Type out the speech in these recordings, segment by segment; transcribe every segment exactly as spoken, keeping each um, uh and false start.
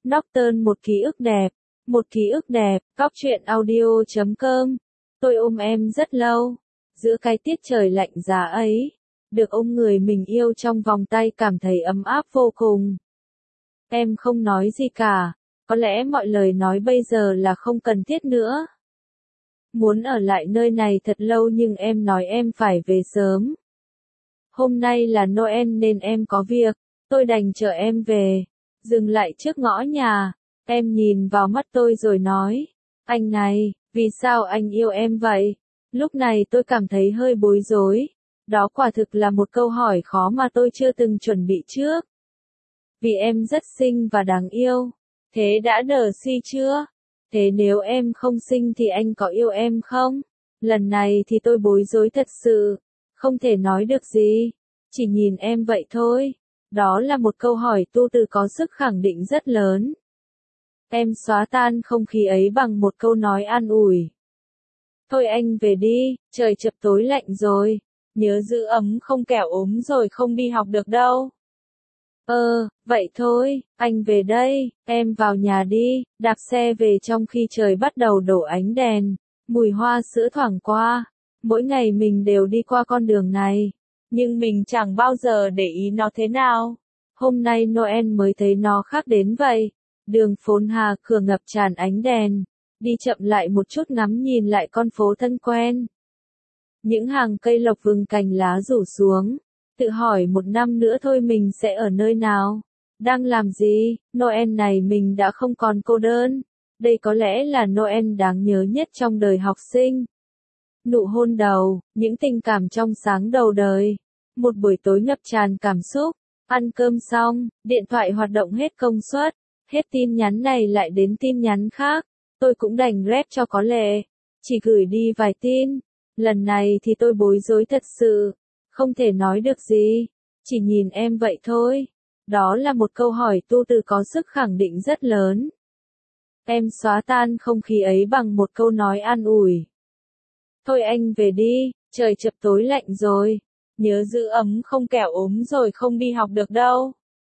Norton một ký ức đẹp, một ký ức đẹp, Cóc truyện audio chấm com. Tôi ôm em rất lâu, giữa cái tiết trời lạnh giá ấy, được ôm người mình yêu trong vòng tay cảm thấy ấm áp vô cùng. Em không nói gì cả, có lẽ mọi lời nói bây giờ là không cần thiết nữa. Muốn ở lại nơi này thật lâu nhưng em nói em phải về sớm. Hôm nay là Noel nên em có việc, tôi đành chờ em về. Dừng lại trước ngõ nhà, em nhìn vào mắt tôi rồi nói, anh này, vì sao anh yêu em vậy? Lúc này tôi cảm thấy hơi bối rối. Đó quả thực là một câu hỏi khó mà tôi chưa từng chuẩn bị trước. Vì em rất xinh và đáng yêu. Thế đã đờ si chưa? Thế nếu em không xinh thì anh có yêu em không? Lần này thì tôi bối rối thật sự, không thể nói được gì, chỉ nhìn em vậy thôi. Đó là một câu hỏi tu từ có sức khẳng định rất lớn. Em xóa tan không khí ấy bằng một câu nói an ủi. Thôi anh về đi, trời chập tối lạnh rồi, nhớ giữ ấm không kẻo ốm rồi không đi học được đâu. Ờ, vậy thôi, anh về đây, em vào nhà đi, đạp xe về trong khi trời bắt đầu đổ ánh đèn, mùi hoa sữa thoảng qua. Mỗi ngày mình đều đi qua con đường này, nhưng mình chẳng bao giờ để ý nó thế nào. Hôm nay Noel mới thấy nó khác đến vậy. Đường phồn hà cửa ngập tràn ánh đèn, đi chậm lại một chút ngắm nhìn lại con phố thân quen. Những hàng cây lộc vừng cành lá rủ xuống, tự hỏi một năm nữa thôi mình sẽ ở nơi nào, đang làm gì. Noel này mình đã không còn cô đơn. Đây có lẽ là Noel đáng nhớ nhất trong đời học sinh. Nụ hôn đầu, những tình cảm trong sáng đầu đời. Một buổi tối ngập tràn cảm xúc, ăn cơm xong, điện thoại hoạt động hết công suất, hết tin nhắn này lại đến tin nhắn khác. Tôi cũng đành rep cho có lệ, chỉ gửi đi vài tin. Lần này thì tôi bối rối thật sự, không thể nói được gì, chỉ nhìn em vậy thôi. Đó là một câu hỏi tu từ có sức khẳng định rất lớn. Em xóa tan không khí ấy bằng một câu nói an ủi. Thôi anh về đi, trời chập tối lạnh rồi, nhớ giữ ấm không kẻo ốm rồi không đi học được đâu.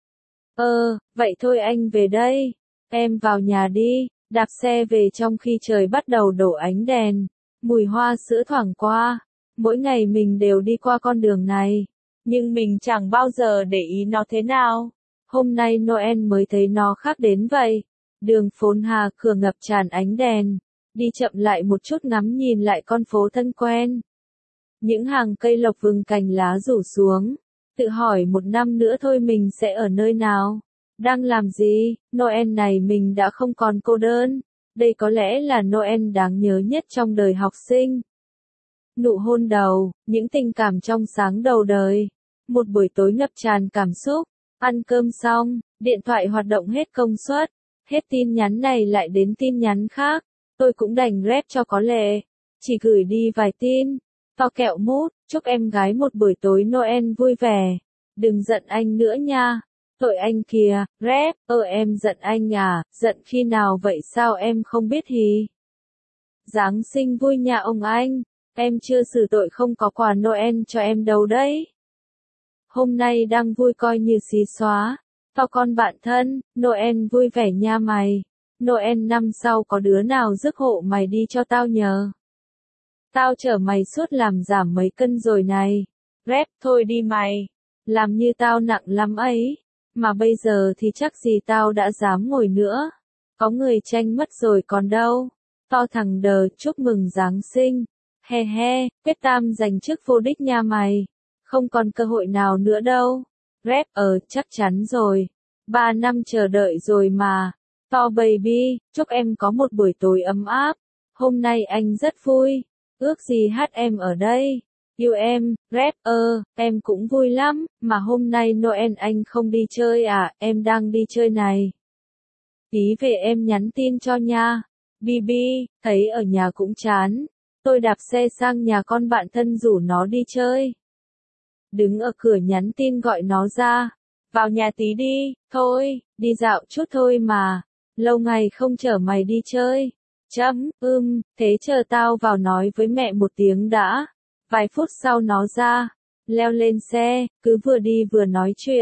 Ờ, vậy thôi anh về đây, em vào nhà đi, đạp xe về trong khi trời bắt đầu đổ ánh đèn, mùi hoa sữa thoảng qua. Mỗi ngày mình đều đi qua con đường này, nhưng mình chẳng bao giờ để ý nó thế nào. Hôm nay Noel mới thấy nó khác đến vậy. Đường phồn hà cửa ngập tràn ánh đèn, đi chậm lại một chút ngắm nhìn lại con phố thân quen. Những hàng cây lộc vừng cành lá rủ xuống, tự hỏi một năm nữa thôi mình sẽ ở nơi nào, đang làm gì. Noel này mình đã không còn cô đơn. Đây có lẽ là Noel đáng nhớ nhất trong đời học sinh. Nụ hôn đầu, những tình cảm trong sáng đầu đời. Một buổi tối ngập tràn cảm xúc, ăn cơm xong, điện thoại hoạt động hết công suất, hết tin nhắn này lại đến tin nhắn khác. Tôi cũng đành rep cho có lệ, chỉ gửi đi vài tin. To kẹo mút, chúc em gái một buổi tối Noel vui vẻ. Đừng giận anh nữa nha. Tội anh kìa, rep, ơ em giận anh à, giận khi nào vậy sao em không biết hì. Giáng sinh vui nha ông anh, em chưa xử tội không có quà Noel cho em đâu đấy. Hôm nay đang vui coi như xí xóa. To con bạn thân, Noel vui vẻ nha mày. Noel năm sau có đứa nào rước hộ mày đi cho tao nhờ. Tao chở mày suốt làm giảm mấy cân rồi này. Rep, thôi đi mày. Làm như tao nặng lắm ấy. Mà bây giờ thì chắc gì tao đã dám ngồi nữa. Có người tranh mất rồi còn đâu. To thằng đờ, chúc mừng Giáng sinh. He he, Quyết Tam giành chức vô địch nha mày. Không còn cơ hội nào nữa đâu. Rep, ờ, chắc chắn rồi. Ba năm chờ đợi rồi mà. To baby, chúc em có một buổi tối ấm áp. Hôm nay anh rất vui. Ước gì hát em ở đây. Yêu em, rep, ơ, em cũng vui lắm, mà hôm nay Noel anh không đi chơi à, em đang đi chơi này. Tí về em nhắn tin cho nha. Bibi, thấy ở nhà cũng chán. Tôi đạp xe sang nhà con bạn thân rủ nó đi chơi. Đứng ở cửa nhắn tin gọi nó ra. Vào nhà tí đi, thôi, đi dạo chút thôi mà. Lâu ngày không chở mày đi chơi. Chấm, ưm, thế chờ tao vào nói với mẹ một tiếng đã. Vài phút sau nó ra, leo lên xe, cứ vừa đi vừa nói chuyện.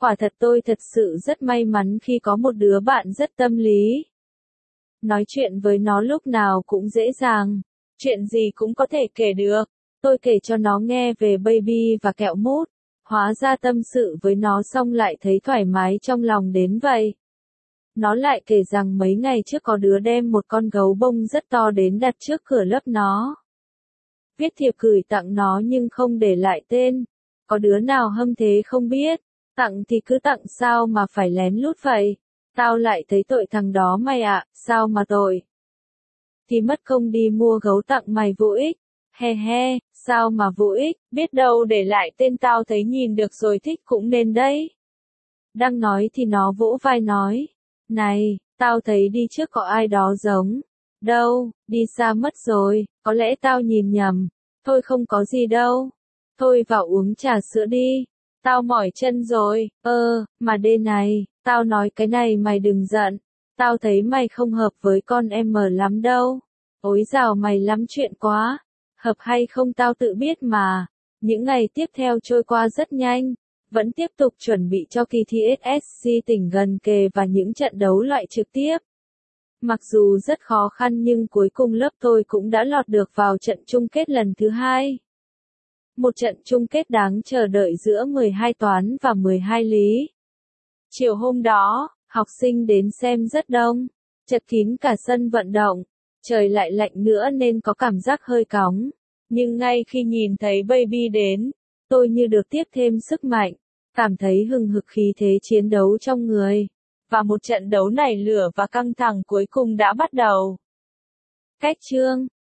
Quả thật tôi thật sự rất may mắn khi có một đứa bạn rất tâm lý. Nói chuyện với nó lúc nào cũng dễ dàng, chuyện gì cũng có thể kể được. Tôi kể cho nó nghe về Baby và kẹo mút, hóa ra tâm sự với nó xong lại thấy thoải mái trong lòng đến vậy. Nó lại kể rằng mấy ngày trước có đứa đem một con gấu bông rất to đến đặt trước cửa lớp nó. Viết thiệp gửi tặng nó nhưng không để lại tên. Có đứa nào hâm thế không biết, tặng thì cứ tặng sao mà phải lén lút vậy. Tao lại thấy tội thằng đó mày ạ, sao mà tội. Thì mất công đi mua gấu tặng mày vô ích. He he, sao mà vô ích, biết đâu để lại tên tao thấy nhìn được rồi thích cũng nên đấy. Đang nói thì nó vỗ vai nói. Này, tao thấy đi trước có ai đó giống. Đâu, đi xa mất rồi, có lẽ tao nhìn nhầm. Thôi không có gì đâu. Thôi vào uống trà sữa đi. Tao mỏi chân rồi, ơ, mà đê này, tao nói cái này mày đừng giận. Tao thấy mày không hợp với con em mờ lắm đâu. Ối dào mày lắm chuyện quá. Hợp hay không tao tự biết mà. Những ngày tiếp theo trôi qua rất nhanh. Vẫn tiếp tục chuẩn bị cho kỳ thi ét ét xê tỉnh gần kề và những trận đấu loại trực tiếp. Mặc dù rất khó khăn nhưng cuối cùng lớp tôi cũng đã lọt được vào trận chung kết lần thứ hai. Một trận chung kết đáng chờ đợi giữa mười hai toán và mười hai lý. Chiều hôm đó, học sinh đến xem rất đông, chật kín cả sân vận động. Trời lại lạnh nữa nên có cảm giác hơi cóng. Nhưng ngay khi nhìn thấy Baby đến, tôi như được tiếp thêm sức mạnh, cảm thấy hừng hực khí thế chiến đấu trong người. Và một trận đấu nảy lửa và căng thẳng cuối cùng đã bắt đầu. Cách chương